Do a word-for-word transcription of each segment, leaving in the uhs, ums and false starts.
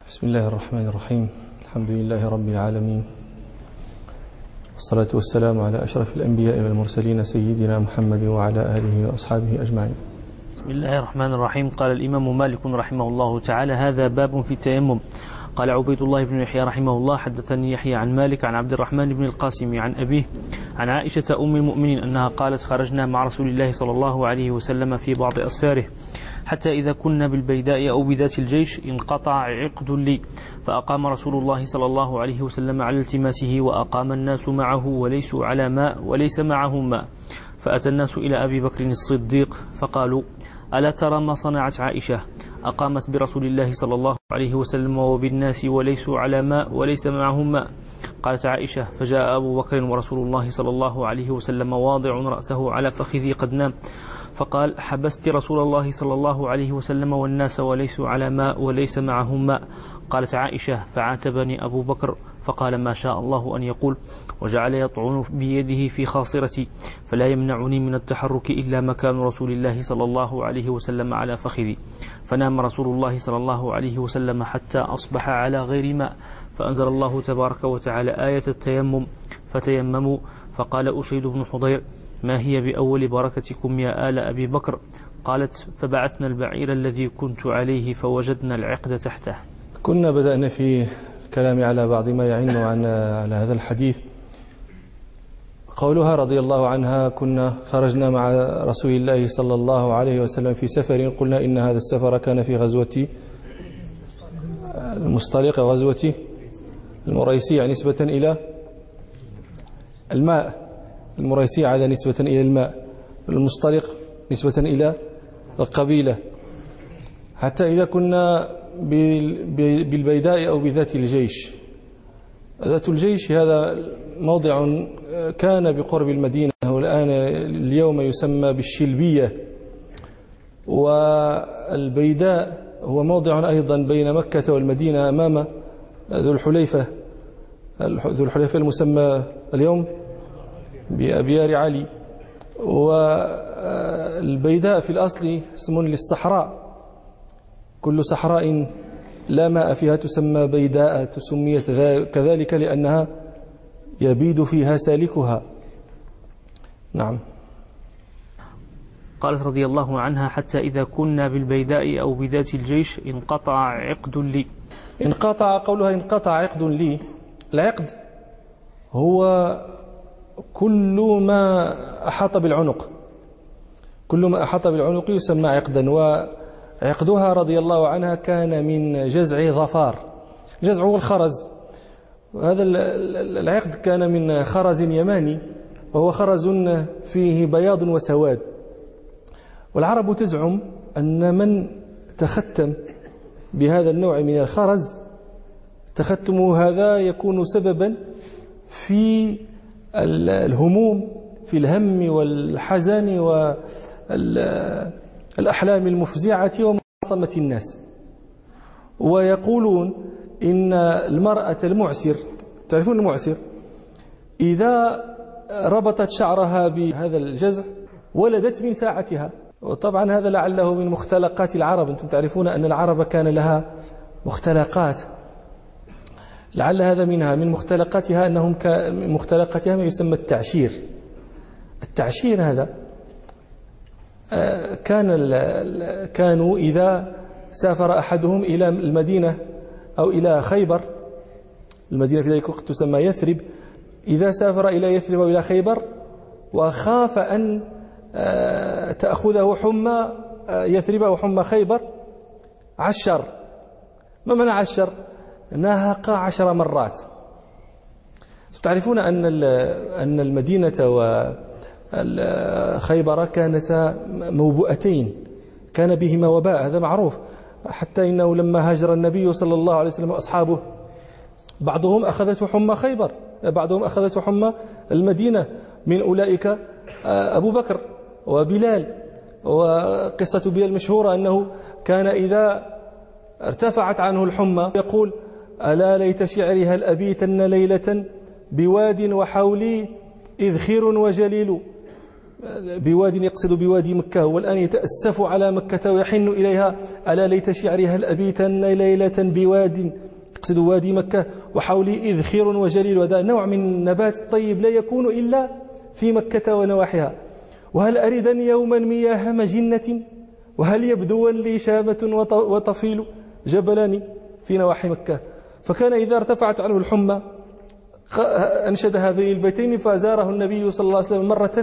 بسم الله الرحمن الرحيم. الحمد لله رب العالمين، والصلاة والسلام على أشرف الأنبياء والمرسلين سيدنا محمد وعلى آله وأصحابه أجمعين. بسم الله الرحمن الرحيم. قال الإمام مالك رحمه الله تعالى: هذا باب في التيمم. قال عبيد الله بن يحيى رحمه الله: حدثني يحيى عن مالك عن عبد الرحمن بن القاسم عن أبيه عن عائشة أم المؤمنين أنها قالت: خرجنا مع رسول الله صلى الله عليه وسلم في بعض أسفاره حتى إذا كنا بالبيداء أو بذات الجيش انقطع عقد لي، فأقام رسول الله صلى الله عليه وسلم على التماسه، وأقام الناس معه وليسوا على ماء وليس معهم ماء، فأتى الناس إلى أبي بكر الصديق فقالوا: ألا ترى ما صنعت عائشة؟ أقامت برسول الله صلى الله عليه وسلم وبالناس وليسوا على ماء وليس معهم ماء. قالت عائشة: فجاء أبو بكر ورسول الله صلى الله عليه وسلم واضع رأسه على فخذي قد نام، فقال: حبست رسول الله صلى الله عليه وسلم والناس وليسوا على ماء وليس معهم ماء. قالت عائشة: فعاتبني أبو بكر فقال: ما شاء الله أن يقول، وجعل يطعن بيده في خاصرتي، فلا يمنعني من التحرك إلا مكان رسول الله صلى الله عليه وسلم على فخذي. فنام رسول الله صلى الله عليه وسلم حتى أصبح على غير ماء، فأنزل الله تبارك وتعالى آية التيمم: فتيمموا. فقال أسيد بن حضير: ما هي بأول بركتكم يا آل أبي بكر؟ قالت: فبعثنا البعير الذي كنت عليه فوجدنا العقد تحته. كنا بدأنا في الكلام على بعض ما يعين عن على هذا الحديث. قولها رضي الله عنها: كنا خرجنا مع رسول الله صلى الله عليه وسلم في سفر، قلنا إن هذا السفر كان في غزوة المصطلق، غزوة المريسيع نسبة إلى الماء، المريسيع هذا نسبة إلى الماء، المصطلق نسبة إلى القبيلة، حتى إذا كنا بالبيداء أو بذات الجيش. ذات الجيش هذا موضع كان بقرب المدينة، والآن اليوم يسمى بالشلبية. والبيداء هو موضع أيضا بين مكة والمدينة أمام ذو الحليفة، ذو الحليفة المسمى اليوم بأبيار علي. والبيداء في الأصل اسم للصحراء، كل صحراء لا ماء فيها تسمى بيداء، تسميت كذلك لأنها يبيد فيها سالكها. نعم. قالت رضي الله عنها: حتى إذا كنا بالبيداء أو بذات الجيش انقطع عقد لي. انقطع، قولها انقطع عقد لي. العقد هو كل ما أحاط بالعنق، كل ما أحاط بالعنق يسمى عقدا. وعقدها رضي الله عنها كان من جزع ظفار. جزع هو الخرز، وهذا العقد كان من خرز يماني، وهو خرز فيه بياض وسواد. والعرب تزعم أن من تختم بهذا النوع من الخرز، تختمه هذا يكون سببا في الهموم، في الهم والحزن والأحلام المفزعة ومعاصمة الناس. ويقولون إن المرأة المعسر، تعرفون المعسر، إذا ربطت شعرها بهذا الجزع ولدت من ساعتها. وطبعا هذا لعله من مختلقات العرب. أنتم تعرفون أن العرب كان لها مختلقات، لعل هذا منها. من مختلقاتها أنهم من مختلقاتها ما يسمى التعشير. التعشير هذا كان كانوا إذا سافر أحدهم إلى المدينة أو إلى خيبر، المدينة في ذلك الوقت تسمى يثرب، إذا سافر إلى يثرب أو إلى خيبر وخاف أن تأخذه حمى يثرب أو حمى خيبر، عشر. ما معنى عشر؟ نهق عشر مرات. تعرفون أن أن المدينة وخيبر كانتا موبؤتين، كان بهما وباء، هذا معروف. حتى إنه لما هاجر النبي صلى الله عليه وسلم وأصحابه، بعضهم أخذته حمى خيبر، بعضهم أخذته حمى المدينة. من أولئك أبو بكر وبلال. وقصة بلال مشهورة، أنه كان إذا ارتفعت عنه الحمى يقول: ألا ليت شعري هل أبيتن ليلة بواد وحولي إذخر وجليل. بواد يقصد بوادي مكة، والآن يتأسف على مكة ويحن إليها، ألا ليت شعري هل أبيتن ليلة بواد، يقصد وادي مكة، وحولي إذخير وجليل، وهذا نوع من النبات الطيب لا يكون إلا في مكة ونواحيها. وهل أردن يوما مياه مجنة، وهل يبدو لي شامة وطفيل، جبلان في نواحي مكة. فكان إذا ارتفعت عنه الحمى أنشد هذين البيتين، فزاره النبي صلى الله عليه وسلم مرة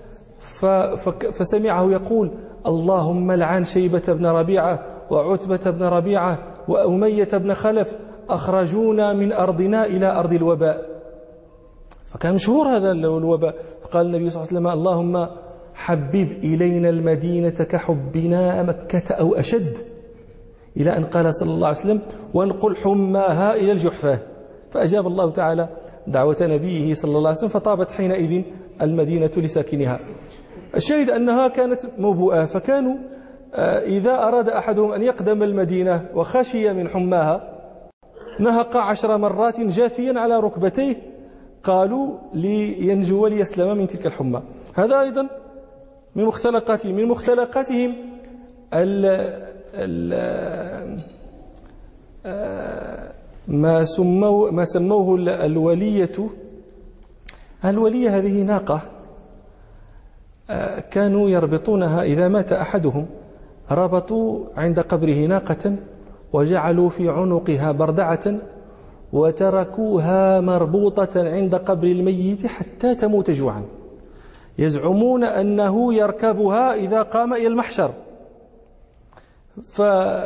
فسمعه يقول: اللهم لعن شيبة بن ربيعة وعتبة بن ربيعة وأمية بن خلف، أخرجونا من أرضنا إلى أرض الوباء. فكان مشهور هذا الوباء. فقال النبي صلى الله عليه وسلم: اللهم حبب إلينا المدينة كحبنا مكة أو أشد، إلى أن قال صلى الله عليه وسلم: وانقل حماها إلى الجحفة. فأجاب الله تعالى دعوة نبيه صلى الله عليه وسلم، فطابت حينئذ المدينة لساكنها. الشاهد أنها كانت موبوءة، فكانوا إذا أراد أحدهم أن يقدم المدينة وخشي من حماها نهق عشر مرات جاثيا على ركبتيه، قالوا لينجو وليسلم من تلك الحمى. هذا أيضا من مختلقاتهم من مختلقاتهم ال ال ما سموه ما سموه الولية. الولية هذه ناقة كانوا يربطونها، إذا مات أحدهم ربطوا عند قبره ناقة وجعلوا في عنقها بردعة وتركوها مربوطة عند قبر الميت حتى تموت جوعا، يزعمون أنه يركبها إذا قام إلى المحشر. ف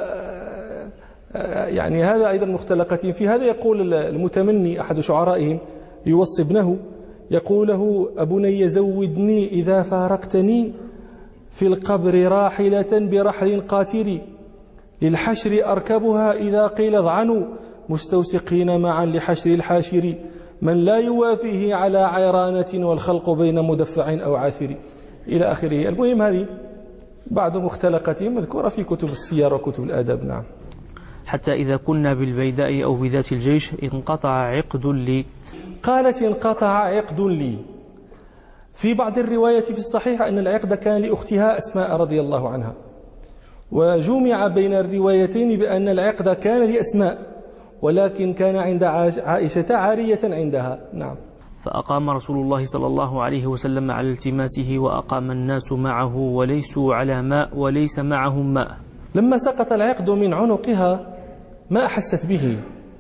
يعني هذا أيضا مختلقاتهم. في هذا يقول المتمني أحد شعرائهم يوصي ابنه، يقول له: أبني زودني إذا فارقتني في القبر راحلة برحل قاتري، للحشر أركبها إذا قيل اضعنوا، مستوسقين معا لحشر الحاشر، من لا يوافيه على عيرانة والخلق بين مدفع أو عاثر، إلى آخره. المهم هذه بعض مختلقاتهم مذكورة في كتب السير وكتب الآداب. نعم. حتى إذا كنا بالبيداء أو بذات الجيش انقطع عقد لي. قالت: انقطع عقد لي. في بعض الروايات في الصحيح أن العقد كان لأختها أسماء رضي الله عنها، وجمع بين الروايتين بأن العقد كان لأسماء، ولكن كان عند عائشة عارية عندها. نعم. فأقام رسول الله صلى الله عليه وسلم على التماسه، وأقام الناس معه وليسوا على ماء وليس معهم ماء. لما سقط العقد من عنقها ما أحست به،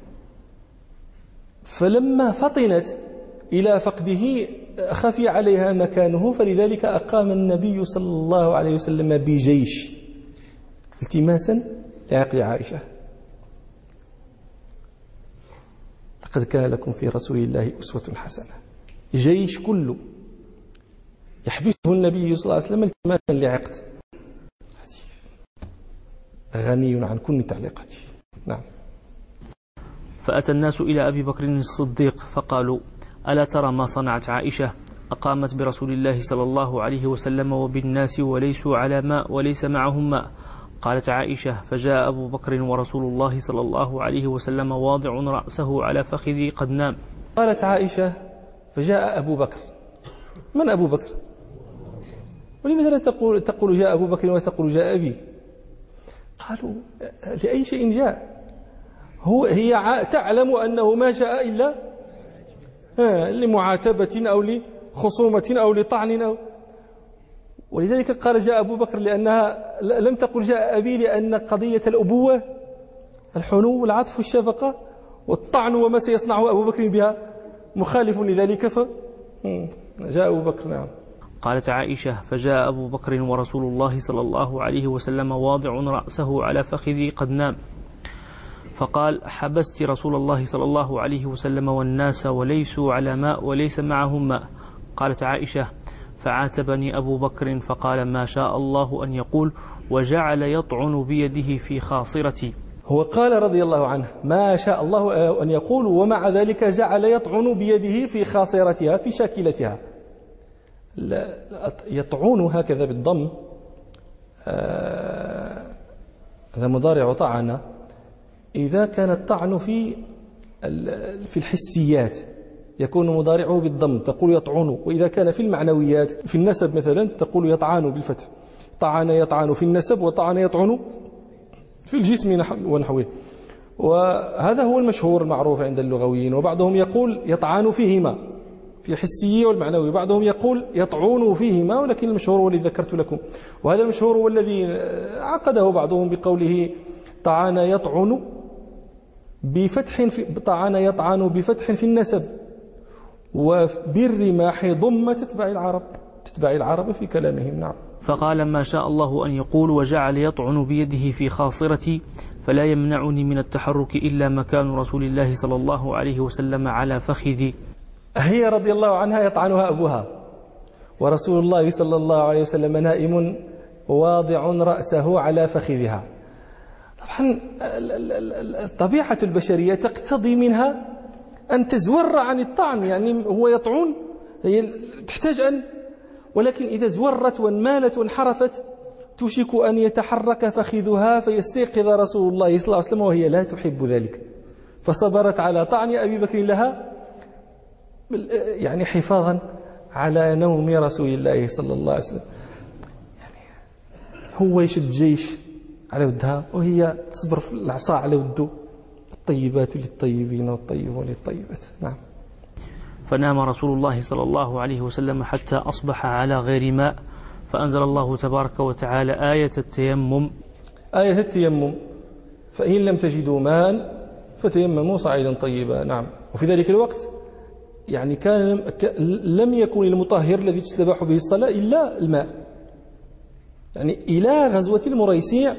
فلما فطنت إلى فقده خفي عليها مكانه، فلذلك أقام النبي صلى الله عليه وسلم بجيش التماسا لعقد عائشة. لقد كان لكم في رسول الله أسوة حسنة. جيش كله يحبسه النبي صلى الله عليه وسلم التماسا لعقد. غني عن كل تعليقات. نعم. فأتى الناس إلى أبي بكر الصديق فقالوا: ألا ترى ما صنعت عائشة؟ أقامت برسول الله صلى الله عليه وسلم وبالناس وليسوا على ماء وليس معهم ماء. قالت عائشة: فجاء أبو بكر ورسول الله صلى الله عليه وسلم واضع رأسه على فخذي قد نام. قالت عائشة: فجاء أبو بكر. من أبو بكر؟ ولماذا لا تقول تقول جاء أبو بكر وتقول جاء أبي؟ قالوا: لأي شيء جاء؟ هو هي تعلم أنه ما جاء إلا لمعاتبة أو لخصومة أو لطعن أو، ولذلك قال جاء أبو بكر، لأنها لم تقل جاء أبي، لأن قضية الأبوة الحنو والعطف والشفقة والطعن وما سيصنعه أبو بكر بها مخالف لذلك، فجاء أبو بكر. نعم. قالت عائشة: فجاء أبو بكر ورسول الله صلى الله عليه وسلم واضع رأسه على فخذي قد نام. فقال: حبست رسول الله صلى الله عليه وسلم والناس وليسوا على ماء وليس معهم ماء. قالت عائشة: فعاتبني أبو بكر فقال: ما شاء الله أن يقول، وجعل يطعن بيده في خاصرتي. هو قال رضي الله عنه: ما شاء الله أن يقول، ومع ذلك جعل يطعن بيده في خاصرتها في شاكلتها. يطعن هكذا بالضم، هذا مضارع طعن. إذا كان الطعن في في الحسيات، يكون مضارعه بالضم تقول يطعن، وإذا كان في المعنويات في النسب مثلا تقول يطعن بالفتح، طعن يطعن في النسب وطعن يطعن في الجسم ونحوه. وهذا هو المشهور المعروف عند اللغويين. وبعضهم يقول يطعن فيهما في الحسي والمعنوي، بعضهم يقول يطعن فيهما، ولكن المشهور هو الذي ذكرت لكم. وهذا المشهور هو الذي عقده بعضهم بقوله طعن يطعن بفتح في طعن يطعن بفتح في النسب، وبالرماح ضم تتبع العرب تتبع العرب في كلامهم. نعم. فقال ما شاء الله أن يقول وجعل يطعن بيده في خاصرتي فلا يمنعني من التحرك إلا مكان رسول الله صلى الله عليه وسلم على فخذي. هي رضي الله عنها يطعنها أبوها، ورسول الله صلى الله عليه وسلم نائم واضع رأسه على فخذها. طبعا طبيعة البشرية تقتضي منها أن تزور عن الطعن، يعني هو يطعن هي تحتاج أن، ولكن إذا زورت وانمالت وانحرفت توشك أن يتحرك فخذها فيستيقظ رسول الله صلى الله عليه وسلم وهي لا تحب ذلك، فصبرت على طعن أبي بكر لها يعني حفاظا على نوم رسول الله صلى الله عليه وسلم. يعني هو يشد جيش على ودها وهي تصبر في العصا على وده. الطيبات للطيبين والطيبون للطيبات. نعم. فنام رسول الله صلى الله عليه وسلم حتى أصبح على غير ماء، فأنزل الله تبارك وتعالى آية التيمم آية التيمم فإن لم تجدوا ماء فتيمموا صعيدا طيبا. نعم. وفي ذلك الوقت يعني كان لم يكن المطهر الذي تستباح به الصلاة إلا الماء، يعني إلى غزوة المريسيع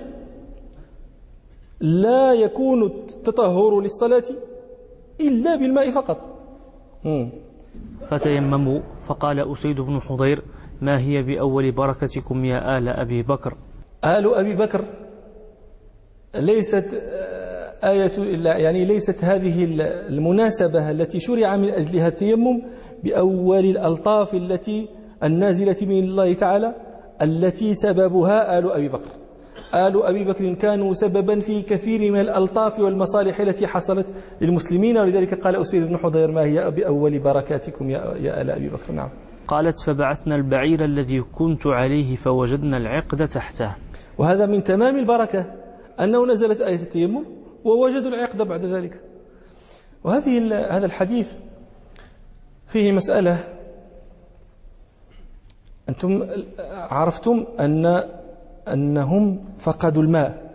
لا يكون التطهر للصلاة إلا بالماء فقط. مم. فتيمموا. فقال أسيد بن حضير ما هي بأول بركتكم يا آل أبي بكر. آل أبي بكر ليست آية يعني ليست هذه المناسبة التي شرع من أجلها التيمم بأول الألطاف التي النازلة من الله تعالى التي سببها آل أبي بكر. آل أبي بكر كانوا سببا في كثير من الألطاف والمصالح التي حصلت للمسلمين، ولذلك قال أسيد بن حضير ما هي بأول بركاتكم يا آل أبي بكر. نعم. قالت فبعثنا البعير الذي كنت عليه فوجدنا العقد تحته. وهذا من تمام البركة أنه نزلت آية التيمم ووجدوا العقد بعد ذلك. وهذه هذا الحديث فيه مسألة. أنتم عرفتم أن أنهم فقدوا الماء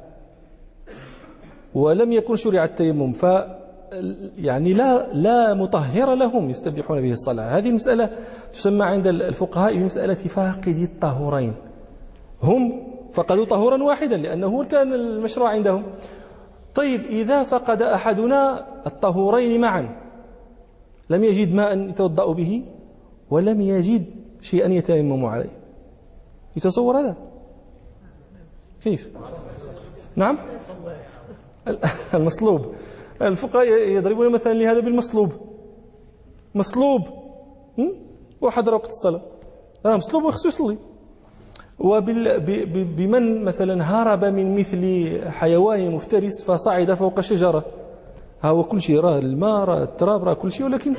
ولم يكن شرع التيمم، ف يعني لا لا مطهر لهم يستبيحون به الصلاة. هذه المسألة تسمى عند الفقهاء بمسألة فاقدي الطهورين. هم فقدوا طهورا واحدا لأنه كان المشروع عندهم. طيب إذا فقد أحدنا الطهورين معا لم يجد ماء يتوضأ به ولم يجد شيئا يتيمم عليه، يتصور هذا كيف؟ نعم. المصلوب. الفقهاء يضربون مثلا لهذا بالمصلوب. مصلوب وحضر وقت الصلاة مصلوب وخصو يصلي. وبمن مثلا هرب من مثل حيوان مفترس فصعد فوق شجرة، ها هو كل شيء، راه الماء راه التراب راه كل شيء، ولكن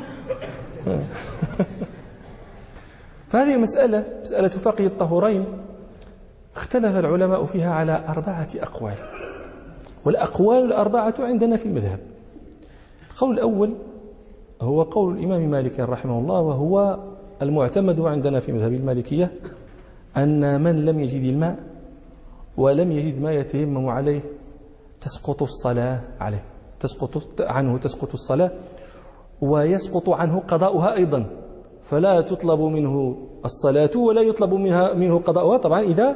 فهذه مسألة مسألة فقه الطهورين اختلف العلماء فيها على أربعة أقوال، والأقوال الأربعة عندنا في المذهب. القول الأول هو قول الإمام مالك رحمه الله، وهو المعتمد عندنا في مذهب المالكية، أن من لم يجد الماء ولم يجد ما يتيمم عليه تسقط الصلاة عليه، تسقط عنه تسقط الصلاة، ويسقط عنه قضاؤها أيضا، فلا تطلب منه الصلاة ولا يطلب منها منه قضاؤها، طبعا إذا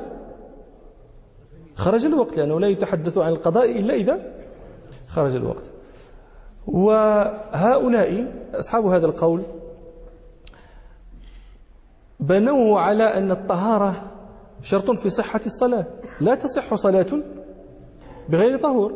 خرج الوقت، لأنه لا يتحدث عن القضاء إلا إذا خرج الوقت. وهؤلاء أصحاب هذا القول بنوه على أن الطهارة شرط في صحة الصلاة، لا تصح صلاة بغير طهور،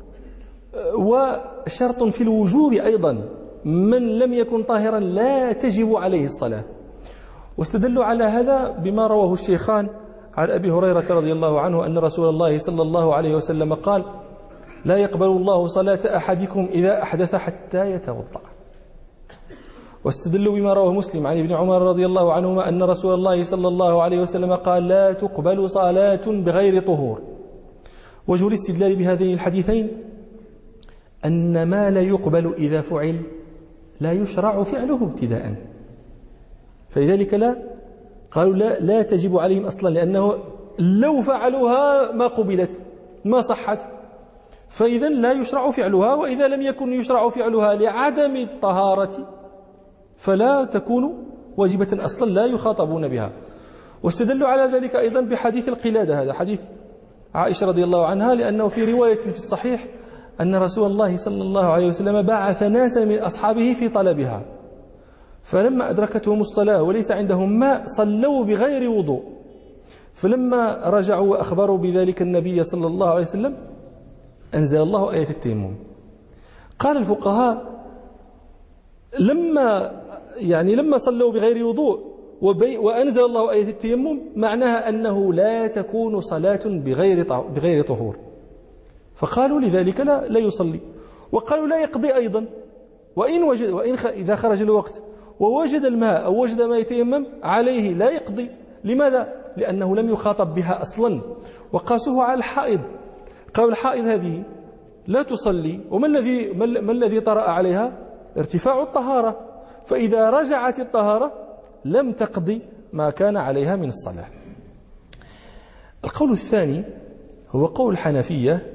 وشرط في الوجوب أيضا، من لم يكن طاهرا لا تجب عليه الصلاة. واستدلوا على هذا بما رواه الشيخان عن أبي هريرة رضي الله عنه أن رسول الله صلى الله عليه وسلم قال: لا يقبل الله صلاة أحدكم إذا أحدث حتى يتوضأ. واستدلوا بما رواه مسلم عن ابن عمر رضي الله عنهما أن رسول الله صلى الله عليه وسلم قال لا تقبل صلاة بغير طهور. وجه الاستدلال بهذين الحديثين أن ما لا يقبل إذا فعل لا يشرع فعله ابتداء، فلذلك لا قالوا لا, لا تجب عليهم أصلا، لأنه لو فعلوها ما قبلت ما صحت، فإذا لا يشرع فعلها، وإذا لم يكن يشرع فعلها لعدم الطهارة فلا تكون واجبة أصلا، لا يخاطبون بها. واستدلوا على ذلك أيضا بحديث القلادة، هذا حديث عائشة رضي الله عنها، لأنه في رواية في الصحيح أن رسول الله صلى الله عليه وسلم بعث ناسا من أصحابه في طلبها، فلما أدركتهم الصلاة وليس عندهم ماء صلوا بغير وضوء، فلما رجعوا وأخبروا بذلك النبي صلى الله عليه وسلم أنزل الله آية التيمم. قال الفقهاء لما يعني لما صلوا بغير وضوء وأنزل الله آية التيمم معناها أنه لا تكون صلاة بغير بغير طهور، فقالوا لذلك لا لا يصلي، وقالوا لا يقضي أيضا، وإن وجد وإن إذا خرج الوقت ووجد الماء أو وجد ما يتيمم عليه لا يقضي. لماذا؟ لأنه لم يخاطب بها أصلا، وقاسوه على الحائض، قالوا الحائض هذه لا تصلي، وما الذي ما الذي طرأ عليها؟ ارتفاع الطهارة، فإذا رجعت الطهارة لم تقضي ما كان عليها من الصلاة. القول الثاني هو قول الحنفية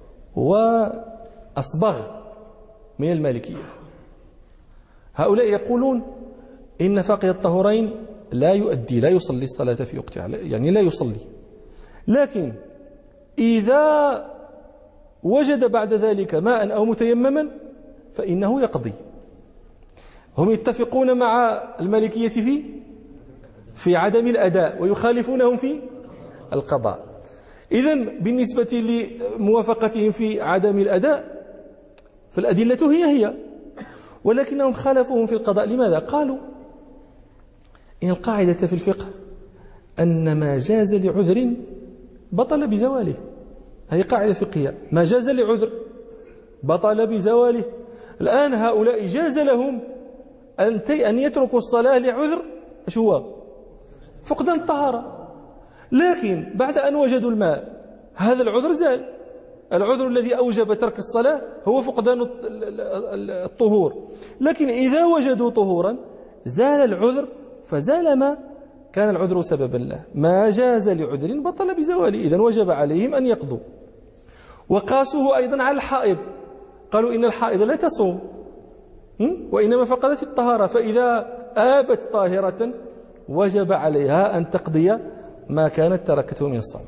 وأصبغ من المالكية. هؤلاء يقولون إن فاقد الطهورين لا يؤدي لا يصلي الصلاة في وقتها، يعني لا يصلي، لكن إذا وجد بعد ذلك ماء أو متيمما فإنه يقضي. هم يتفقون مع المالكية في في عدم الأداء ويخالفونهم في القضاء. إذن بالنسبة لموافقتهم في عدم الأداء فالأدلة هي هي، ولكنهم خالفوهم في القضاء. لماذا؟ قالوا إن القاعدة في الفقه أن ما جاز لعذر بطل بزواله، هذه قاعدة فقهية، ما جاز لعذر بطل بزواله. الآن هؤلاء جاز لهم أن أن يتركوا الصلاة لعذر شو هو؟ فقدان الطهارة، لكن بعد أن وجدوا الماء هذا العذر زال. العذر الذي أوجب ترك الصلاة هو فقدان الطهور، لكن إذا وجدوا طهورا زال العذر، فزال ما كان العذر سببا له. ما جاز لعذر بطل بزواله، إذن وجب عليهم أن يقضوا. وقاسوه أيضا على الحائض، قالوا إن الحائض لا تصوم وإنما فقدت الطهارة، فإذا آبت طاهرة وجب عليها أن تقضي ما كانت تركته من الصوم.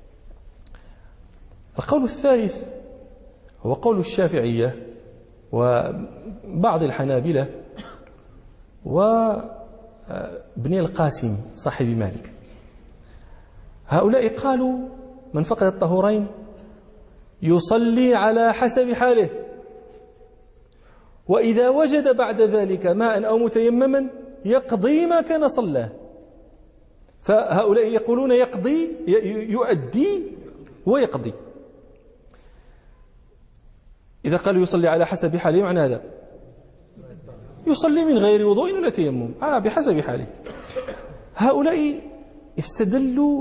القول الثالث هو قول الشافعية وبعض الحنابلة وابن القاسم صاحب مالك. هؤلاء قالوا من فقد الطهورين يصلي على حسب حاله، وإذا وجد بعد ذلك ماء أو متيمما يقضي ما كان صلاه. فهؤلاء يقولون يقضي يؤدي ويقضي. إذا قالوا يصلي على حسب حاله معنى هذا يصلي من غير وضوء ولا تيمم، آه بحسب حاله. هؤلاء استدلوا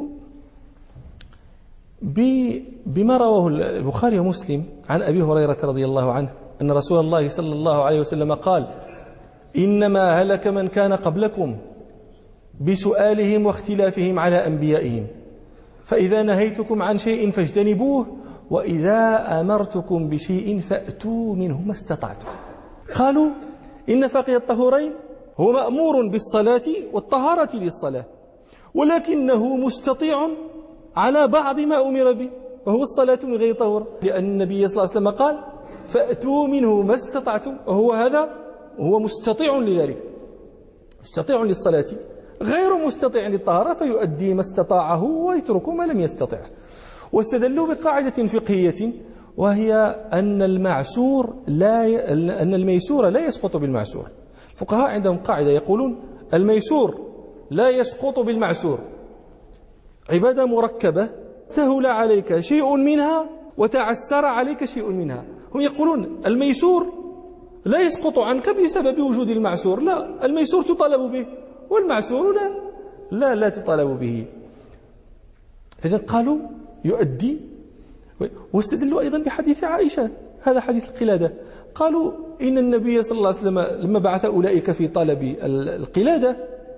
بما رواه البخاري ومسلم عن أبي هريرة رضي الله عنه أن رسول الله صلى الله عليه وسلم قال إنما هلك من كان قبلكم بسؤالهم واختلافهم على أنبيائهم، فإذا نهيتكم عن شيء فاجتنبوه، وإذا أمرتكم بشيء فأتوا منه ما استطعتم. قالوا إن فاقد الطهورين هو مأمور بالصلاة والطهارة للصلاة، ولكنه مستطيع على بعض ما أمر به، وهو الصلاة من غير طهور، لأن النبي صلى الله عليه وسلم قال فأتوا منه ما استطعتم، وهو هذا هو مستطيع لذلك، مستطيع للصلاة غير مستطيع للطهارة، فيؤدي ما استطاعه ويترك ما لم يستطع. واستدلوا بقاعدة فقهية وهي أن المعسور لا ي... أن الميسور لا يسقط بالمعسور. الفقهاء عندهم قاعدة يقولون الميسور لا يسقط بالمعسور، عبادة مركبة سهل عليك شيء منها وتعسر عليك شيء منها. هم يقولون الميسور لا يسقط عنك بسبب وجود المعسور، لا، الميسور تطالب به والمعسور لا لا لا تطالب به. إذن قالوا يؤدي. واستدلوا أيضا بحديث عائشة، هذا حديث القلادة، قالوا إن النبي صلى الله عليه وسلم لما بعث أولئك في طلب القلادة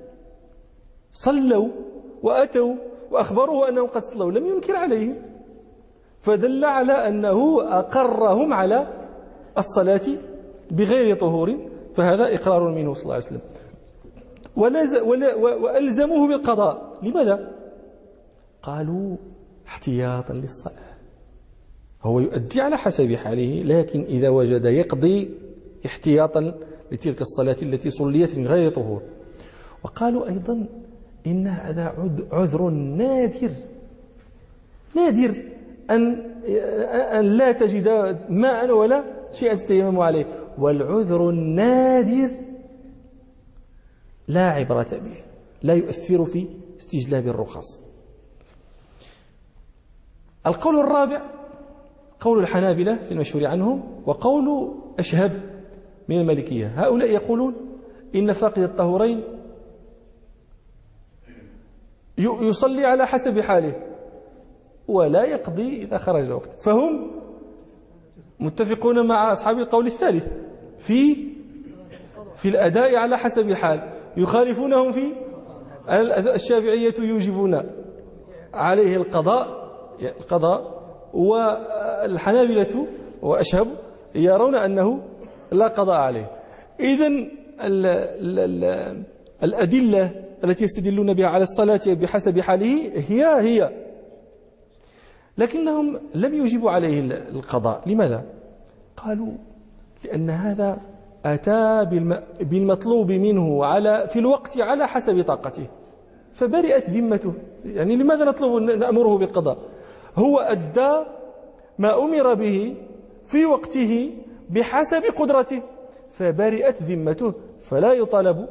صلوا وأتوا وأخبروه أنهم قد صلوا، لم ينكر عليهم، فدل على أنه أقرهم على الصلاة بغير طهور، فهذا إقرار منه صلى الله عليه وسلم. وألزموه بالقضاء. لماذا؟ قالوا احتياطا للصلاة، هو يؤدي على حسب حاله، لكن إذا وجد يقضي احتياطا لتلك الصلاة التي صليت من غير طهور. وقالوا أيضا إن هذا عذر نادر نادر أن أن لا تجد ماء ولا شيئا تتيمم عليه، والعذر النادر لا عبرة به، لا يؤثر في استجلاب الرخص. القول الرابع قول الحنابلة في المشهور عنهم، وقول أشهب من المالكية. هؤلاء يقولون إن فاقد الطهورين يصلي على حسب حاله ولا يقضي إذا خرج وقت، فهم متفقون مع أصحاب القول الثالث في في الأداء على حسب الحال، يخالفونهم في الشافعية يوجبون عليه القضاء القضاء والحنابلة وأشهب يرون أنه لا قضاء عليه. إذن الأدلة التي يستدلون بها على الصلاة بحسب حاله هي هي لكنهم لم يجيبوا عليه القضاء. لماذا؟ قالوا لأن هذا أتى بالمطلوب منه على في الوقت على حسب طاقته، فبرئت ذمته. يعني لماذا نطلب نأمره بالقضاء؟ هو أدى ما أمر به في وقته بحسب قدرته، فبرئت ذمته، فلا يطالب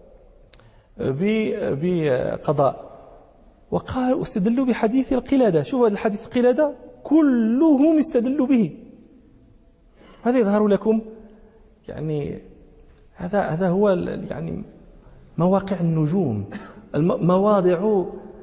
بقضاء. وقالوا استدلوا بحديث القلادة. شوفوا الحديث القلادة كلهم استدلوا به. هذا يظهر لكم يعني هذا هذا هو يعني مواقع النجوم، مواضع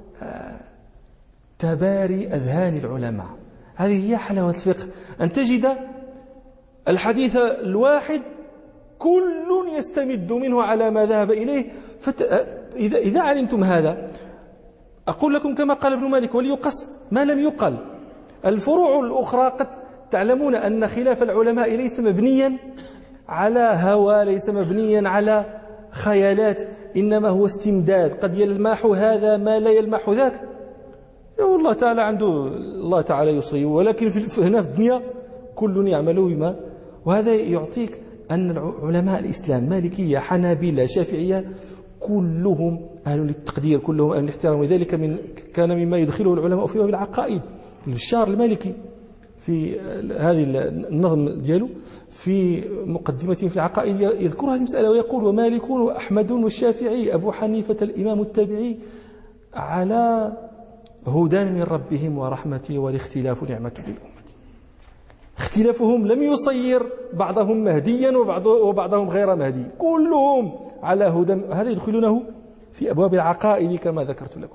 تباري أذهان العلماء. هذه هي حلاوة الفقه، أن تجد الحديث الواحد كل يستمد منه على ما ذهب إليه. فت... إذا... إذا علمتم هذا أقول لكم كما قال ابن مالك: وليقص ما لم يقل. الفروع الأخرى قد تعلمون أن خلاف العلماء ليس مبنيا على هوى، ليس مبنيا على خيالات، إنما هو استمداد. قد يلمح هذا ما لا يلمح ذاك، والله تعالى عنده الله تعالى يصيب، ولكن في هنا في الدنيا كل يعمل بما. وهذا يعطيك أن علماء الإسلام مالكية حنابلة شافعية كلهم أهل للتقدير، كلهم أهل الاحترام. وذلك من كان مما يدخله العلماء في باب العقائد. الشار المالكي في هذه النظم دياله في مقدمته في العقائد يذكر هذه المسألة ويقول: ومالك وأحمد والشافعي أبو حنيفة الإمام التابعي على هدى من ربهم ورحمة، والاختلاف نعمة للأمة. اختلافهم لم يصير بعضهم مهديا وبعضهم غير مهدي، كلهم على هدى. هذا يدخلونه في أبواب العقائد كما ذكرت لكم.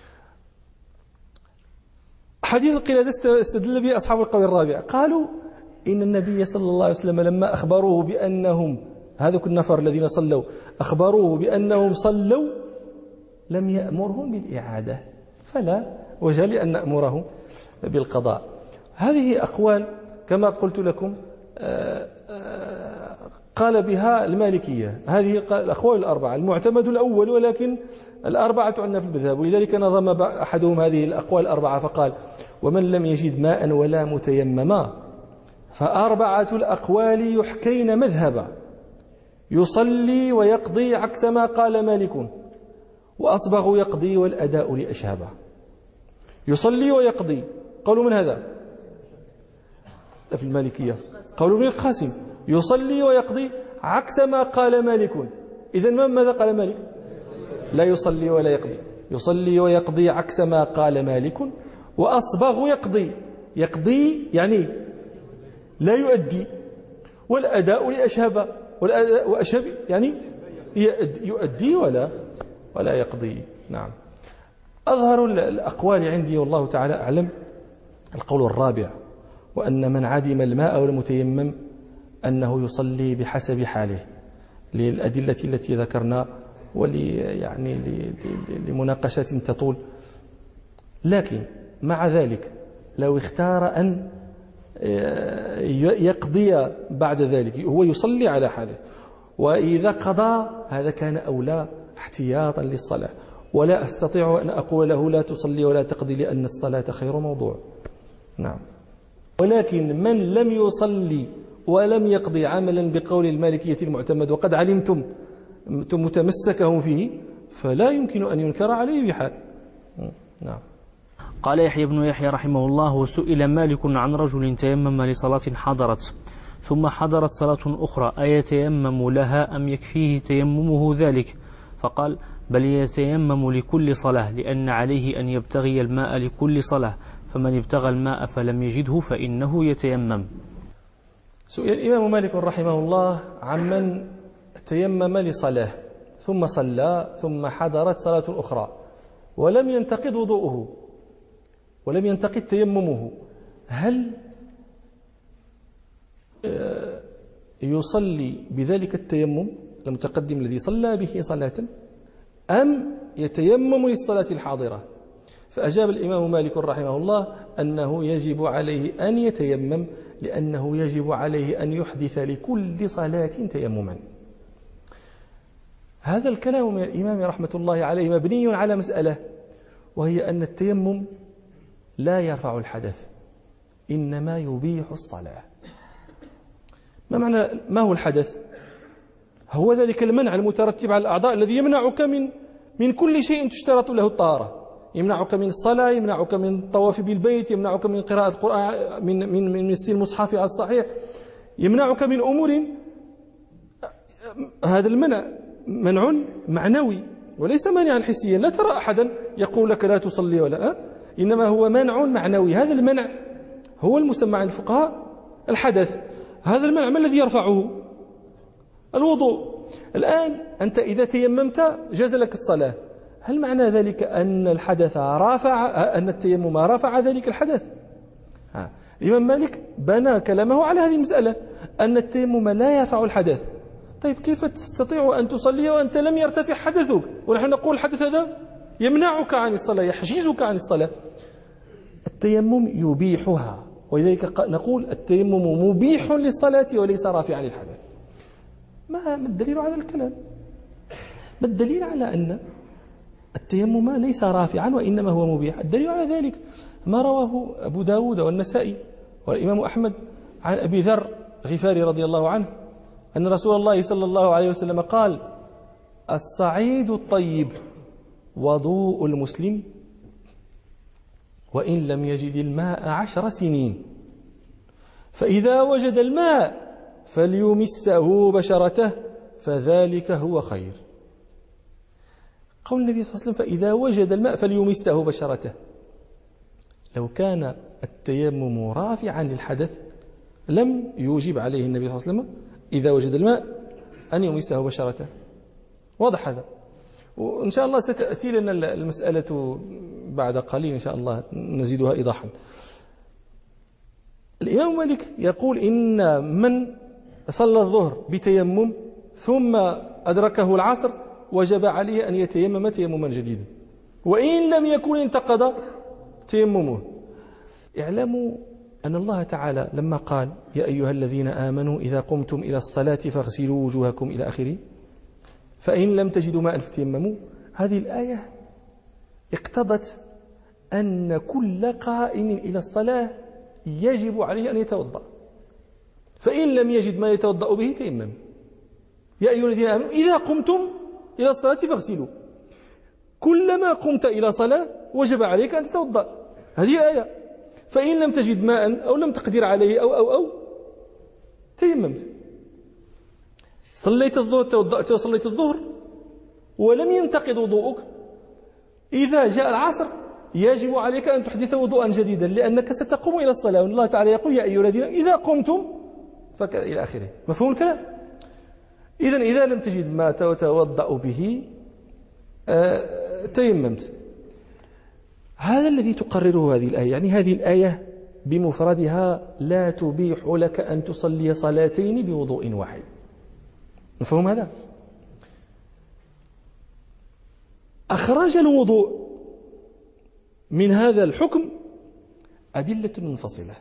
حديث القلادة استدل به أصحاب القول الرابع، قالوا إن النبي صلى الله عليه وسلم لما أخبروه بأنهم هذوك النفر الذين صلوا أخبروه بأنهم صلوا لم يأمرهم بالإعادة، فلا وجه لأن نأمره بالقضاء. هذه أقوال كما قلت لكم قال بها المالكية. هذه الأقوال الأربعة، المعتمد الأول، ولكن الأربعة عندنا في المذهب، ولذلك نظم أحدهم هذه الأقوال الأربعة فقال: ومن لم يجد ماء ولا متيمما فأربعة الأقوال يحكين مذهبا: يصلي ويقضي عكس ما قال مالك، وأصبغ يقضي والأداء لأشهبه. يصلي ويقضي قولوا من هذا؟ في المالكية قولوا ابن القاسم: يصلي ويقضي عكس ما قال مالك. إذن ماذا قال مالك؟ لا يصلي ولا يقضي. يصلي ويقضي عكس ما قال مالك، وأصبغ يقضي. يقضي يعني لا يؤدي، والأداء لأشهب، والأداء وأشهب يعني يؤدي ولا ولا يقضي. نعم. أظهر الأقوال عندي والله تعالى أعلم القول الرابع، وأن من عدم الماء والمتيمم أنه يصلي بحسب حاله، للأدلة التي ذكرنا ولي يعني لمناقشات تطول. لكن مع ذلك لو اختار أن يقضي بعد ذلك هو يصلي على حاله، وإذا قضى هذا كان أولى احتياطا للصلاة. ولا أستطيع أن أقول له لا تصلي ولا تقضي لأن الصلاة خير موضوع. نعم. ولكن من لم يصلي ولم يقضي عملا بقول المالكية المعتمد وقد علمتم متمسكهم فيه فلا يمكن أن ينكر عليه بحال. نعم. قال يحيى بن يحيى رحمه الله: وسئل مالك عن رجل تيمم لصلاة حضرت ثم حضرت صلاة أخرى أيتيمم لها أم يكفيه تيممه ذلك؟ فقال: بل يتيمم لكل صلاة، لأن عليه أن يبتغي الماء لكل صلاة، فمن ابتغى الماء فلم يجده فإنه يتيمم. سئل الإمام مالك رحمه الله عمن تيمم لصلاة ثم صلى ثم حضرت صلاة أخرى ولم ينتقض وضوءه ولم ينتقض تيممه، هل يصلي بذلك التيمم المتقدم الذي صلى به صلاة أم يتيمم للصلاة الحاضرة؟ فأجاب الإمام مالك رحمه الله أنه يجب عليه أن يتيمم، لأنه يجب عليه أن يحدث لكل صلاة تيمما. هذا الكلام من الإمام رحمة الله عليه مبني على مسألة، وهي أن التيمم لا يرفع الحدث، إنما يبيح الصلاة. ما معنى ما هو الحدث؟ هو ذلك المنع المترتب على الأعضاء الذي يمنعك من من كل شيء تشترط له الطهارة، يمنعك من الصلاة، يمنعك من الطواف بالبيت، يمنعك من قراءة القرآن، من من من مس المصحف على الصحيح، يمنعك من أمور. هذا المنع منع معنوي وليس منعا حسيا. لا ترى أحدا يقول لك لا تصلي ولا أه؟ إنما هو منع معنوي. هذا المنع هو المسمى عند الفقهاء الحدث. هذا المنع ما الذي يرفعه؟ الوضوء. الآن أنت إذا تيممت جاز لك الصلاة، هل معنى ذلك أن الحدث رافع، أن التيمم رافع ذلك الحدث؟ ها. الإمام مالك بنى كلامه على هذه المسألة، أن التيمم لا يرفع الحدث. طيب كيف تستطيع أن تصلي وأنت لم يرتفع حدثك؟ ونحن نقول الحدث هذا يمنعك عن الصلاة، يحجزك عن الصلاة. التيمم يبيحها، ولذلك نقول التيمم مبيح للصلاة وليس رافعا للحدث. ما الدليل على الكلام؟ ما الدليل على أن التيمم ليس رافعا وإنما هو مبيح؟ الدليل على ذلك ما رواه أبو داود والنسائي والإمام أحمد عن أبي ذر غفاري رضي الله عنه أن رسول الله صلى الله عليه وسلم قال: الصعيد الطيب وضوء المسلم وإن لم يجد الماء عشر سنين، فإذا وجد الماء فليمسه بشرته فذلك هو خير. قول النبي صلى الله عليه وسلم: فإذا وجد الماء فليمسه بشرته. لو كان التيمم رافعا للحدث لم يوجب عليه النبي صلى الله عليه وسلم إذا وجد الماء أن يمسه بشرته. واضح هذا؟ وإن شاء الله ستأتي لنا المسألة بعد قليل إن شاء الله نزيدها إيضاحا. الإمام مالك يقول إن من صلى الظهر بتيمم ثم أدركه العصر وجب عليه أن يتيمم تيمما جديدا، وإن لم يكن انتقض تيممه. اعلموا أن الله تعالى لما قال: يا أيها الذين آمنوا إذا قمتم إلى الصلاة فاغسلوا وجوهكم إلى آخره، فإن لم تجدوا ماء فتيمموا، هذه الآية اقتضت أن كل قائم إلى الصلاة يجب عليه أن يتوضأ، فإن لم يجد ما يتوضأ به تيمم. يا أيها الذين آمنوا إذا قمتم إلى الصلاة فاغسلوا، كلما قمت إلى صلاة وجب عليك أن تتوضأ. هذه آية. فإن لم تجد ماء أو لم تقدر عليه أو أو أو تيممت. صليت الظهر، توضأت وصليت الظهر ولم ينتقض وضوءك، إذا جاء العصر يجب عليك أن تحدث وضوءا جديدا، لأنك ستقوم إلى الصلاة. والله تعالى يقول: يا أيها الذين إذا قمتم فكذا إلى آخره. مفهوم الكلام؟ إذن إذا لم تجد ما تتوضأ به آه تيممت. هذا الذي تقرره هذه الآية. يعني هذه الآية بمفردها لا تبيح لك أن تصلي صلاتين بوضوء واحد. مفهوم هذا؟ أخرج الوضوء من هذا الحكم أدلة منفصلة.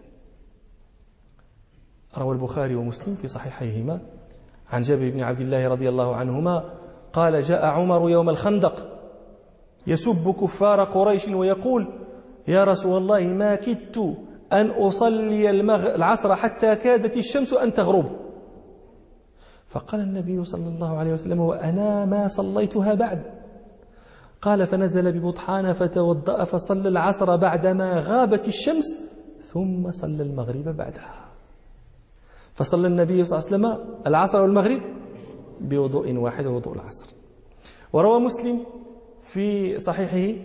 روى البخاري ومسلم في صحيحيهما عن جابر بن عبد الله رضي الله عنهما قال: جاء عمر يوم الخندق يسب كفار قريش ويقول: يا رسول الله ما كدت أن أصلي العصر حتى كادت الشمس أن تغرب. فقال النبي صلى الله عليه وسلم: وأنا ما صليتها بعد. قال: فنزل ببطحان فتوضأ فصلى العصر بعدما غابت الشمس ثم صلى المغرب بعدها. فصلى النبي صلى الله عليه وسلم العصر والمغرب بوضوء واحد ووضوء العصر. وروى مسلم في صحيحه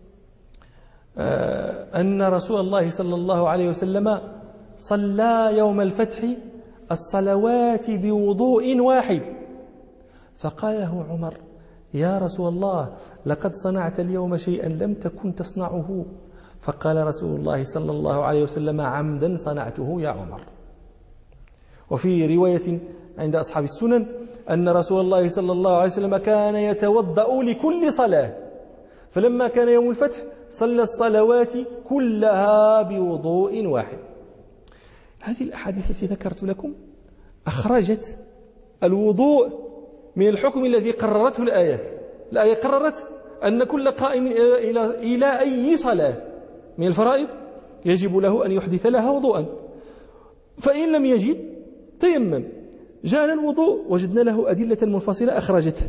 أن رسول الله صلى الله عليه وسلم صلى يوم الفتح الصلوات بوضوء واحد. فقال له عمر: يا رسول الله لقد صنعت اليوم شيئا لم تكن تصنعه. فقال رسول الله صلى الله عليه وسلم: عمدا صنعته يا عمر. وفي رواية عند أصحاب السنن أن رسول الله صلى الله عليه وسلم كان يتوضأ لكل صلاة، فلما كان يوم الفتح صلى الصلوات كلها بوضوء واحد. هذه الأحاديث التي ذكرت لكم أخرجت الوضوء من الحكم الذي قررته الآية. الآية قررت أن كل قائم إلى إلى أي صلاة من الفرائض يجب له أن يحدث لها وضوءا، فإن لم يجد تيمم. جاءنا الوضوء وجدنا له أدلة منفصلة أخرجته،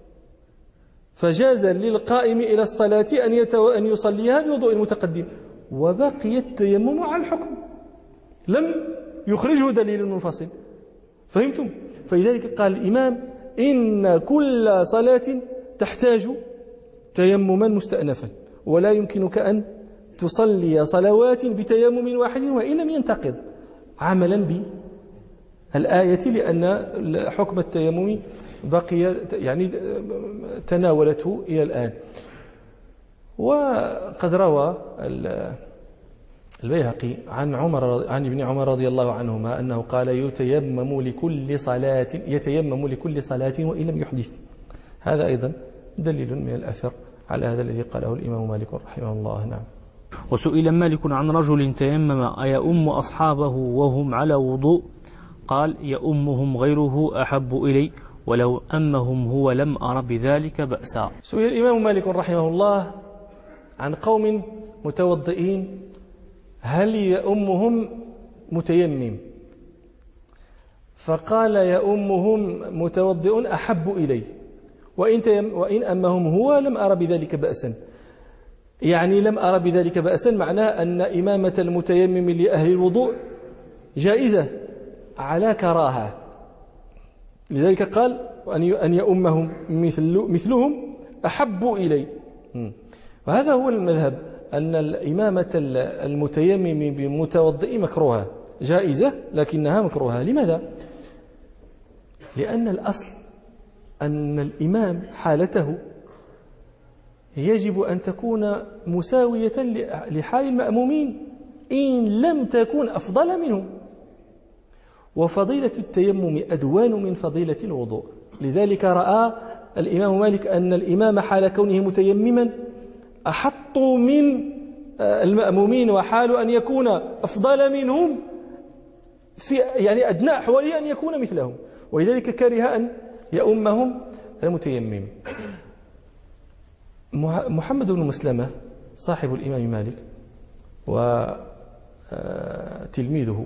فجاز للقائم إلى الصلاة أن يتو... أن يصليها بوضوء متقدم، وبقي التيمم على الحكم، لم يخرجه دليل منفصل. فهمتم؟ فلذلك قال الإمام: إن كل صلاة تحتاج تيمما مستأنفا، ولا يمكنك أن تصلي صلوات بتيمم واحد وإن لم ينتقض، عملا بالآية، لأن حكم التيمم بقي يعني تناولته إلى الآن. وقد روى البيهقي عن عمر عن ابن عمر رضي الله عنهما أنه قال: يتيمم لكل صلاة يتيمم لكل صلاة وإن لم يحدث. هذا أيضا دليل من الأثر على هذا الذي قاله الإمام مالك رحمه الله. نعم. وسئل مالك عن رجل تيمم أيؤم أصحابه وهم على وضوء؟ قال: يؤمهم غيره أحب إلي، ولو أمهم هو لم أر بذلك بأسا. سئل الإمام مالك رحمه الله عن قوم متوضئين هل يؤمهم متيمم؟ فقال: يؤمهم متوضئ أحب إلي، وإن, وإن أمهم هو لم أر بذلك بأسا. يعني لم أر بذلك بأسا معناه أن إمامة المتيمم لأهل الوضوء جائزة على كراهة. لذلك قال: أن يؤمهم مثل مثلهم أحب إلي. وهذا هو المذهب، أن الإمامة المتيمم بمتوضئ مكروهة، جائزة لكنها مكروهة. لماذا؟ لأن الأصل أن الإمام حالته يجب أن تكون مساوية لحال المأمومين إن لم تكن أفضل منهم، وفضيلة التيمم أدوان من فضيلة الوضوء. لذلك رأى الإمام مالك أن الإمام حال كونه متيمما أحط من المأمومين، وحال أن يكون أفضل منهم في يعني أدنى أحواله أن يكون مثلهم، ولذلك كره أن يؤمهم المتيمم. محمد بن مسلمة صاحب الإمام مالك وتلميذه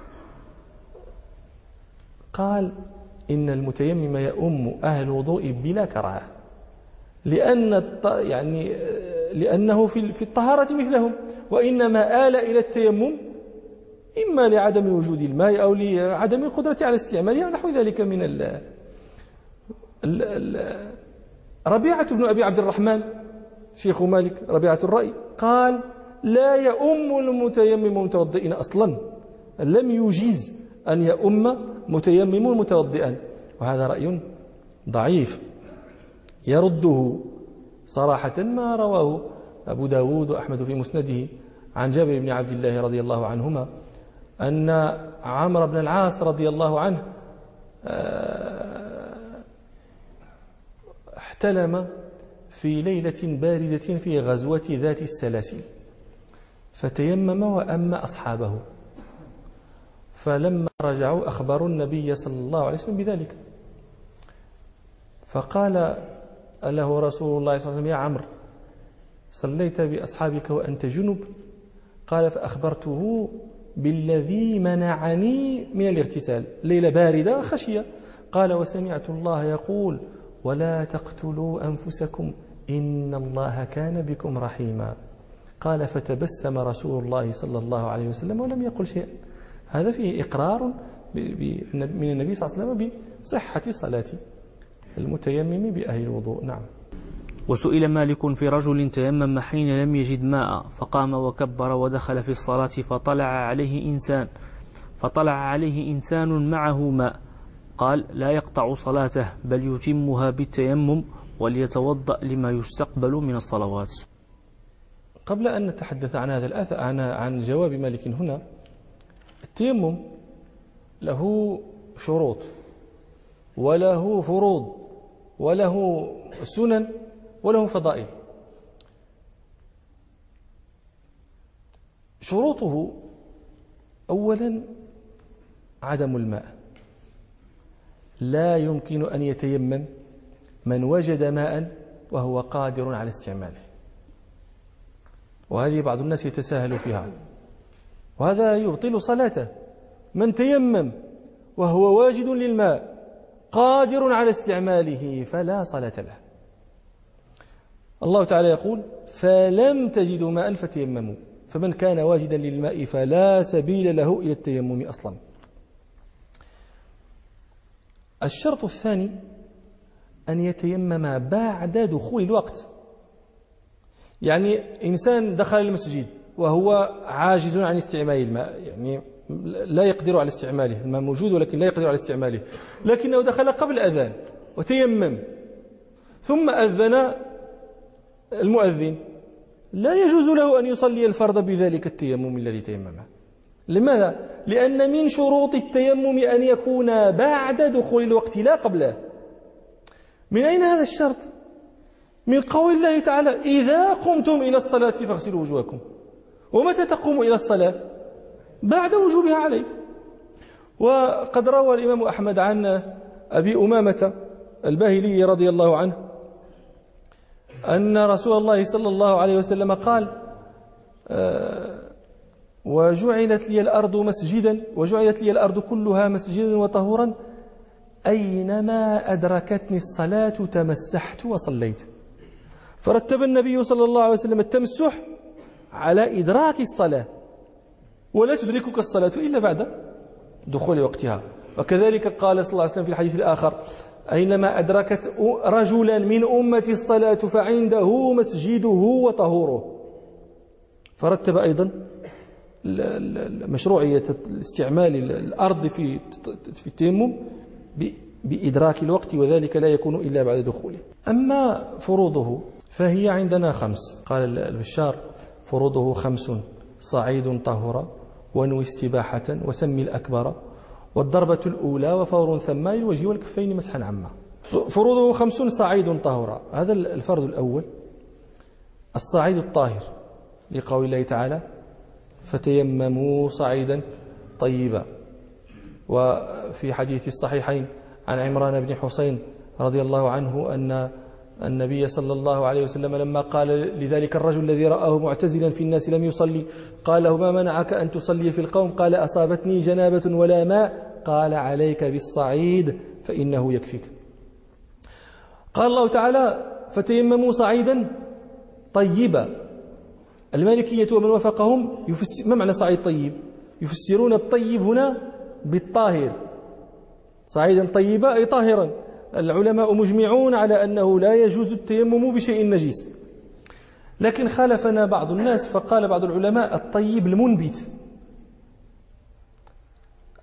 قال: إن المتيمم يؤم أهل الوضوء بلا كراهة، لأن يعني لأنه في الطهارة مثلهم، وإنما آل إلى التيمم إما لعدم وجود الماء أو لعدم القدرة على استعمالها ونحو ذلك من ال ال ال ربيعة بن أبي عبد الرحمن شيخ مالك ربيعة الرأي قال: لا يؤم المتيمم متوضئين أصلا، لم يجيز أن يؤم متيمم متوضئا، وهذا رأي ضعيف يرده صراحة ما رواه أبو داود وأحمد في مسنده عن جابر بن عبد الله رضي الله عنهما أن عمرو بن العاص رضي الله عنه احتلم في ليلة باردة في غزوة ذات السلاسل، فتيمم وأم أصحابه، فلما رجعوا أخبروا النبي صلى الله عليه وسلم بذلك، فقال له رسول الله صلى الله عليه وسلم: يا عمرو، صليت بأصحابك وأنت جنب؟ قال: فأخبرته بالذي منعني من الاغتسال، ليلة باردة خشية. قال: وسمعت الله يقول: ولا تقتلوا أنفسكم إن الله كان بكم رحيما. قال: فتبسم رسول الله صلى الله عليه وسلم ولم يقل شيئا. هذا فيه إقرار من النبي صلى الله عليه وسلم بصحة صلاة المتيمم بأهل الوضوء. نعم. وسئل مالك في رجل تيمم حين لم يجد ماء فقام وكبر ودخل في الصلاة فطلع عليه إنسان فطلع عليه إنسان معه ماء، قال: لا يقطع صلاته بل يتمها بالتيمم وليتوضأ لما يستقبل من الصلوات. قبل أن نتحدث عن هذا الأثر عن عن جواب مالك هنا، التيمم له شروط وله فروض وله سنن وله فضائل. شروطه: أولا عدم الماء، لا يمكن أن يتيمم من وجد ماء وهو قادر على استعماله، وهذه بعض الناس يتساهل فيها، وهذا يبطل صلاته. من تيمم وهو واجد للماء قادر على استعماله فلا صلاة له. الله تعالى يقول: فلم تجدوا ماء فتيمموا، فمن كان واجدا للماء فلا سبيل له إلى التيمم أصلا. الشرط الثاني أن يتيمم بعد دخول الوقت، يعني إنسان دخل المسجد وهو عاجز عن استعمال الماء، يعني لا يقدر على استعماله، الماء موجود ولكن لا يقدر على استعماله، لكنه دخل قبل الأذان وتيمم، ثم أذن المؤذن، لا يجوز له أن يصلي الفرض بذلك التيمم الذي تيممه. لماذا؟ لأن من شروط التيمم أن يكون بعد دخول الوقت لا قبله. من أين هذا الشرط؟ من قول الله تعالى: إذا قمتم إلى الصلاة فاغسلوا وجوهكم. ومتى تقوم إلى الصلاة؟ بعد وجوبها عليك. وقد روى الإمام أحمد عن أبي أمامة الباهلي رضي الله عنه أن رسول الله صلى الله عليه وسلم قال: آه وجعلت لي الأرض مسجدا وجعلت لي الأرض كلها مسجدا وطهورا، أينما أدركتني الصلاة تمسحت وصليت. فرتب النبي صلى الله عليه وسلم التمسح على إدراك الصلاة، ولا تدركك الصلاة إلا بعد دخول وقتها. وكذلك قال صلى الله عليه وسلم في الحديث الآخر: أينما أدركت رجلا من أمة الصلاة فعنده مسجده وطهوره. فرتب أيضا مشروعية استعمال الأرض في في التيمم بإدراك الوقت، وذلك لا يكون إلا بعد دخوله. أما فروضه فهي عندنا خمس. قال البشار: فروضه خمس: صعيد طهر، ونوي استباحة، وسمي الأكبر، والضربة الأولى، وفور ثما الوجه والكفين مسحا عما. فروضه خمس: صعيد طهر، هذا الفرض الأول، الصعيد الطاهر، لقول الله تعالى: فتيمموا صعيدا طيبا. وفي حديث الصحيحين عن عمران بن حسين رضي الله عنه أن النبي صلى الله عليه وسلم لما قال لذلك الرجل الذي رآه معتزلا في الناس لم يصلي، قال له: ما منعك أن تصلي في القوم؟ قال: أصابتني جنابة ولا ماء. قال: عليك بالصعيد فإنه يكفيك. قال الله تعالى: فتيمموا صعيدا طيبا. المالكية ومن وافقهم يفسر ما معنى صعيد طيب، يفسرون الطيب هنا بالطاهر، صعيدا طيبا أي طاهرا. العلماء مجمعون على أنه لا يجوز التيمم بشيء نجيس، لكن خالفنا بعض الناس فقال بعض العلماء: الطيب المنبت.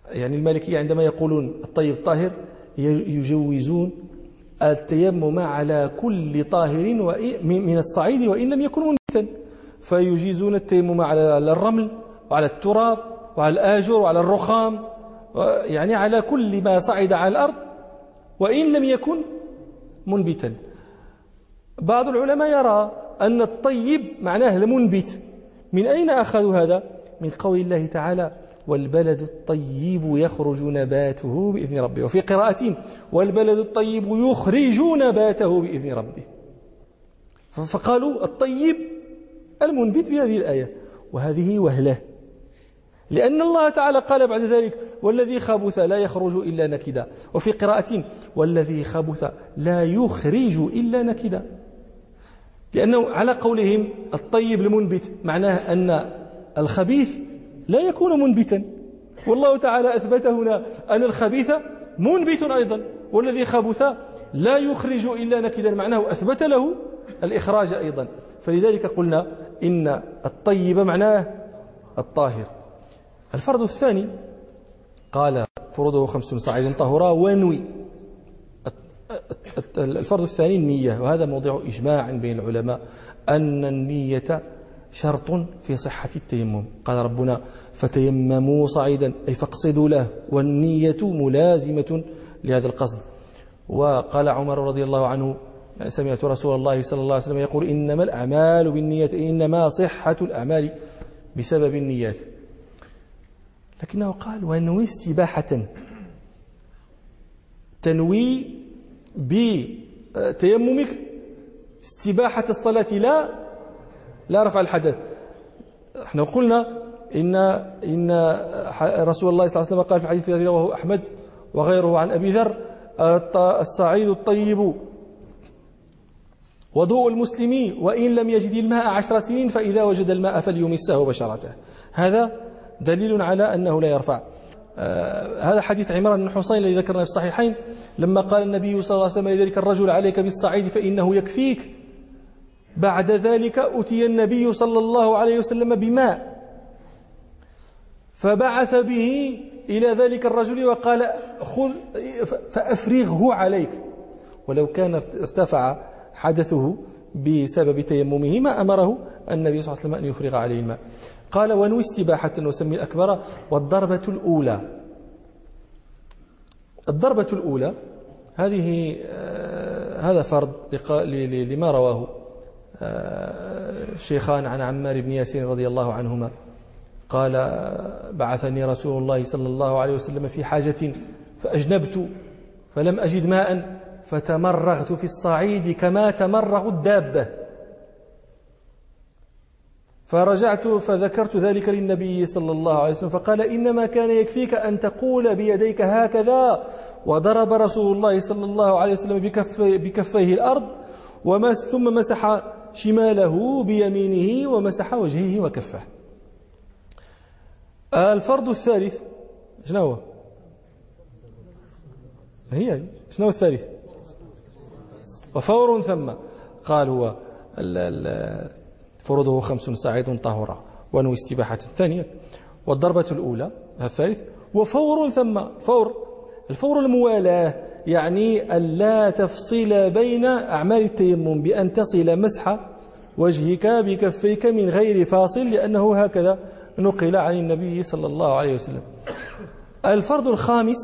يعني المالكية عندما يقولون الطيب طاهر يجوزون التيمم على كل طاهر من الصعيد وإن لم يكن منبتا، فيجيزون التيمم على الرمل وعلى التراب وعلى الآجر وعلى الرخام، يعني على كل ما صعد على الأرض وإن لم يكن منبتا. بعض العلماء يرى أن الطيب معناه المنبت. من أين أخذوا هذا؟ من قول الله تعالى والبلد الطيب يخرج نباته بإذن ربه، وفي قراءة والبلد الطيب يخرج نباته بإذن ربه، فقالوا الطيب المنبت في هذه الآية، وهذه وهلة، لأن الله تعالى قال بعد ذلك والذي خبث لا يخرج إلا نكدا، وفي قراءة والذي خبث لا يخرج إلا نكدا، لأنه على قولهم الطيب المنبت معناه أن الخبيث لا يكون منبتا، والله تعالى أثبت هنا أن الخبيث منبت أيضا، والذي خبث لا يخرج إلا نكدا معناه أثبت له الإخراج أيضا. فلذلك قلنا إن الطيب معناه الطاهر. الفرض الثاني قال فروضه خمس صعيد طهورا ونوي. الفرض الثاني النية، وهذا موضع إجماع بين العلماء أن النية شرط في صحة التيمم. قال ربنا فتيمموا صعيدا أي فاقصدوا له، والنية ملازمة لهذا القصد. وقال عمر رضي الله عنه سمعت رسول الله صلى الله عليه وسلم يقول إنما الأعمال بالنية، إنما صحة الأعمال بسبب النيات. لكنه قال ونوي استباحة، تنوي بتيممك استباحة الصلاة لا لا رفع الحدث. احنا قلنا إن إن رسول الله صلى الله عليه وسلم قال في الحديث الذي رواه أحمد وغيره عن أبي ذر الصعيد الطيب وضوء المسلم وإن لم يجد الماء عشر سنين فإذا وجد الماء فليمسه بشرته. هذا دليل على أنه لا يرفع. آه هذا حديث عمران بن حسين الذي ذكرنا في الصحيحين لما قال النبي صلى الله عليه وسلم لذلك الرجل عليك بالصعيد فإنه يكفيك. بعد ذلك أتي النبي صلى الله عليه وسلم بماء فبعث به إلى ذلك الرجل وقال خذ فأفرغه عليك، ولو كان ارتفع حدثه بسبب تيممه ما أمره النبي صلى الله عليه وسلم أن يفرغ عليه الماء. قال ونوي استباحة وسمي الأكبر. والضربة الأولى، الضربة الأولى هذه آه هذا فرض لما رواه آه الشيخان عن عمار بن ياسر رضي الله عنهما قال بعثني رسول الله صلى الله عليه وسلم في حاجة فأجنبت فلم أجد ماء فتمرغت في الصعيد كما تمرغ الدابة، فرجعت فذكرت ذلك للنبي صلى الله عليه وسلم فقال إنما كان يكفيك أن تقول بيديك هكذا. وضرب رسول الله صلى الله عليه وسلم بكف بكفيه الأرض ومس ثم مسح شماله بيمينه ومسح وجهه وكفه. الفرض الثالث شنو هو؟ هي شنو الثالث؟ وفور ثم قال هو فروضه خمس صعيد طهورا ونوي استباحة ثانية. والضربة الأولى الثالث. وفور ثم فور، الفور الموالاة، يعني ألا تفصل بين أعمال التيمم بأن تصل مسح وجهك بكفيك من غير فاصل، لأنه هكذا نقل عن النبي صلى الله عليه وسلم. الفرض الخامس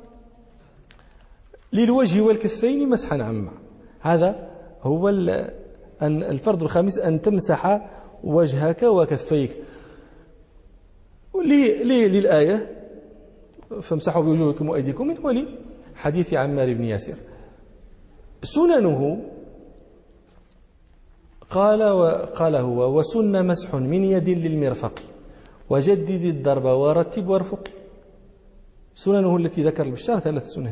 للوجه والكفين مسحا عما، هذا هو الفرض الخامس أن تمسح وجهك وكفيك للآية فامسحوا بوجوهكم وأيديكم من ولي حديث عمار بن ياسر. سننه قال وقال هو وسن مسح من يد للمرفق وجدد الضرب ورتب وارفق. سننه التي ذكر البشار ثلاث سنن.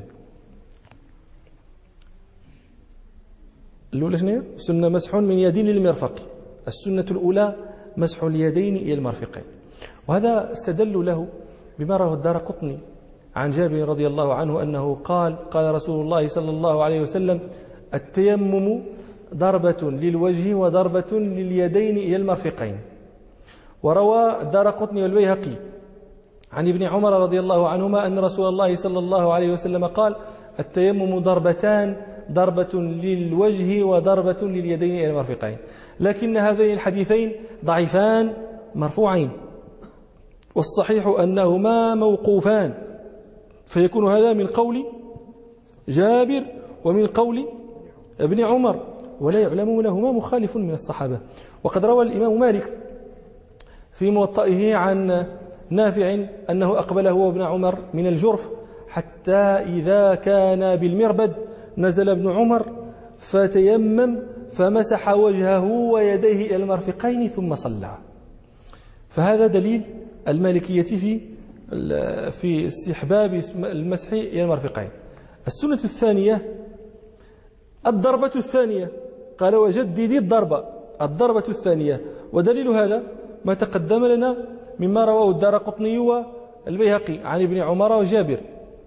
الأولى شنو هي؟ سنة مسح من يد للمرفق. السنة الأولى مسح اليدين إلى المرفقين، وهذا استدل له بما رواه الدارقطني عن جابر رضي الله عنه أنه قال قال رسول الله صلى الله عليه وسلم التيمم ضربة للوجه وضربة لليدين إلى المرفقين. وروى الدارقطني والبيهقي عن ابن عمر رضي الله عنهما أن رسول الله صلى الله عليه وسلم قال: التيمم ضربتان، ضربة للوجه وضربة لليدين إلى المرفقين. لكن هذين الحديثين ضعيفان مرفوعين، والصحيح أنهما موقوفان، فيكون هذا من قول جابر ومن قول ابن عمر، ولا يعلم لهما مخالف من الصحابة. وقد روى الإمام مالك في موطئه عن نافع أنه أقبل هو ابن عمر من الجرف حتى إذا كان بالمربد نزل ابن عمر فتيمم فمسح وجهه ويديه إلى المرفقين ثم صلى. فهذا دليل المالكية في في استحباب المسح إلى المرفقين. السنة الثانية الضربة الثانية، قال: وجدد الضربة، الضربة الثانية. ودليل هذا ما تقدم لنا مما رواه الدارقطني والبيهقي عن ابن عمر وجابر.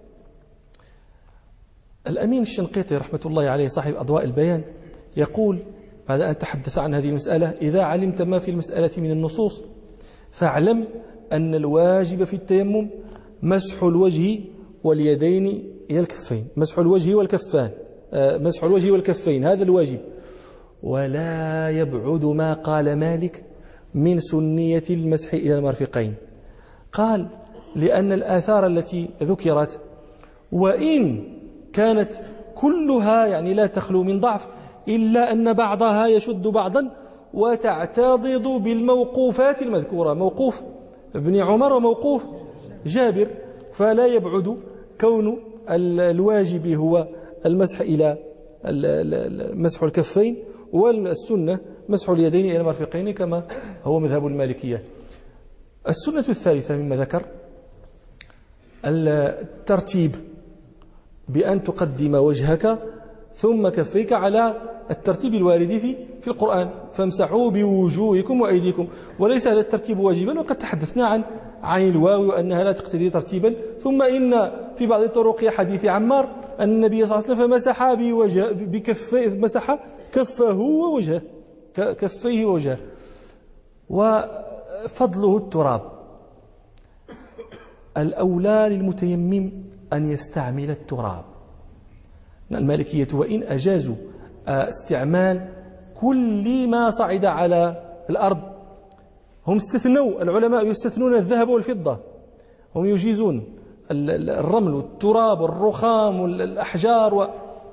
الأمين الشنقيطي رحمة الله عليه صاحب أضواء البيان يقول بعد أن تحدث عن هذه المسألة: إذا علمت ما في المسألة من النصوص فاعلم أن الواجب في التيمم مسح الوجه واليدين إلى الكفين، مسح الوجه والكفان، مسح الوجه والكفين، هذا الواجب. ولا يبعد ما قال مالك من سنية المسح إلى المرفقين. قال: لأن الآثار التي ذكرت وإن كانت كلها يعني لا تخلو من ضعف، إلا أن بعضها يشد بعضا وتعتضد بالموقوفات المذكورة، موقوف ابن عمر وموقوف جابر، فلا يبعد كون الواجب هو المسح إلى مسح الكفين، والسنة مسح اليدين إلى المرفقين كما هو مذهب المالكية. السنة الثالثة مما ذكر الترتيب، بأن تقدم وجهك ثم كفيك على الترتيب الوارد في في القرآن: فامسحوا بوجوهكم وأيديكم. وليس هذا الترتيب واجبا، وقد تحدثنا عن عن الواو وأنها لا تقتضي ترتيبا. ثم إن في بعض الطرق حديث عمار أن النبي صلى الله عليه وسلم فمسح بوجه بكفيه، مسح كفه ووجهه، كفيه ووجهه. وفضله التراب. الأولى للمتيمم أن يستعمل التراب. المالكية وإن أجازوا استعمال كل ما صعد على الأرض، هم استثنوا، العلماء يستثنون الذهب والفضة، هم يجيزون الرمل والتراب والرخام والأحجار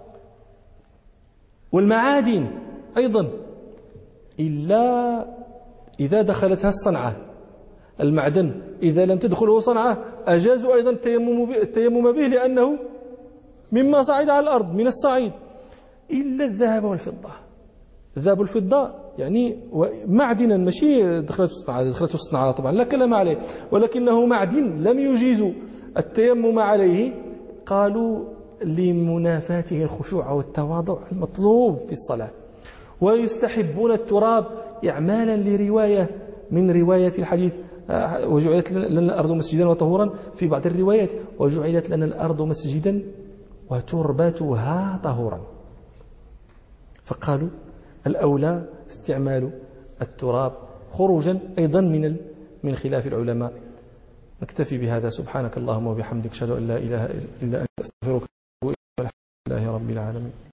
والمعادن أيضا، إلا إذا دخلتها الصنعة. المعدن إذا لم تدخله صنعة أجازوا أيضا التيمم به لأنه مما صعد على الأرض من الصعيد، إلا الذهب والفضة. الذهب والفضة يعني معدنا، ماشي دخلته الصنعة، دخلته الصنعة طبعا لا كلام عليه، ولكنه معدن لم يجيزوا التيمم عليه. قالوا لمنافاته الخشوع والتواضع المطلوب في الصلاة. ويستحبون التراب إعمالا لرواية من رواية الحديث: وجعلت لنا الأرض مسجدا وطهورا، في بعض الروايات: وجعلت لنا الأرض مسجدا وتربتها طهورا. فقالوا الأولى استعمال التراب خروجا أيضا من من خلاف العلماء. نكتفي بهذا. سبحانك اللهم وبحمدك، أشهد أن لا إله إلا أنت، أستغفرك وأتوب إليك. الحمد لله رب العالمين.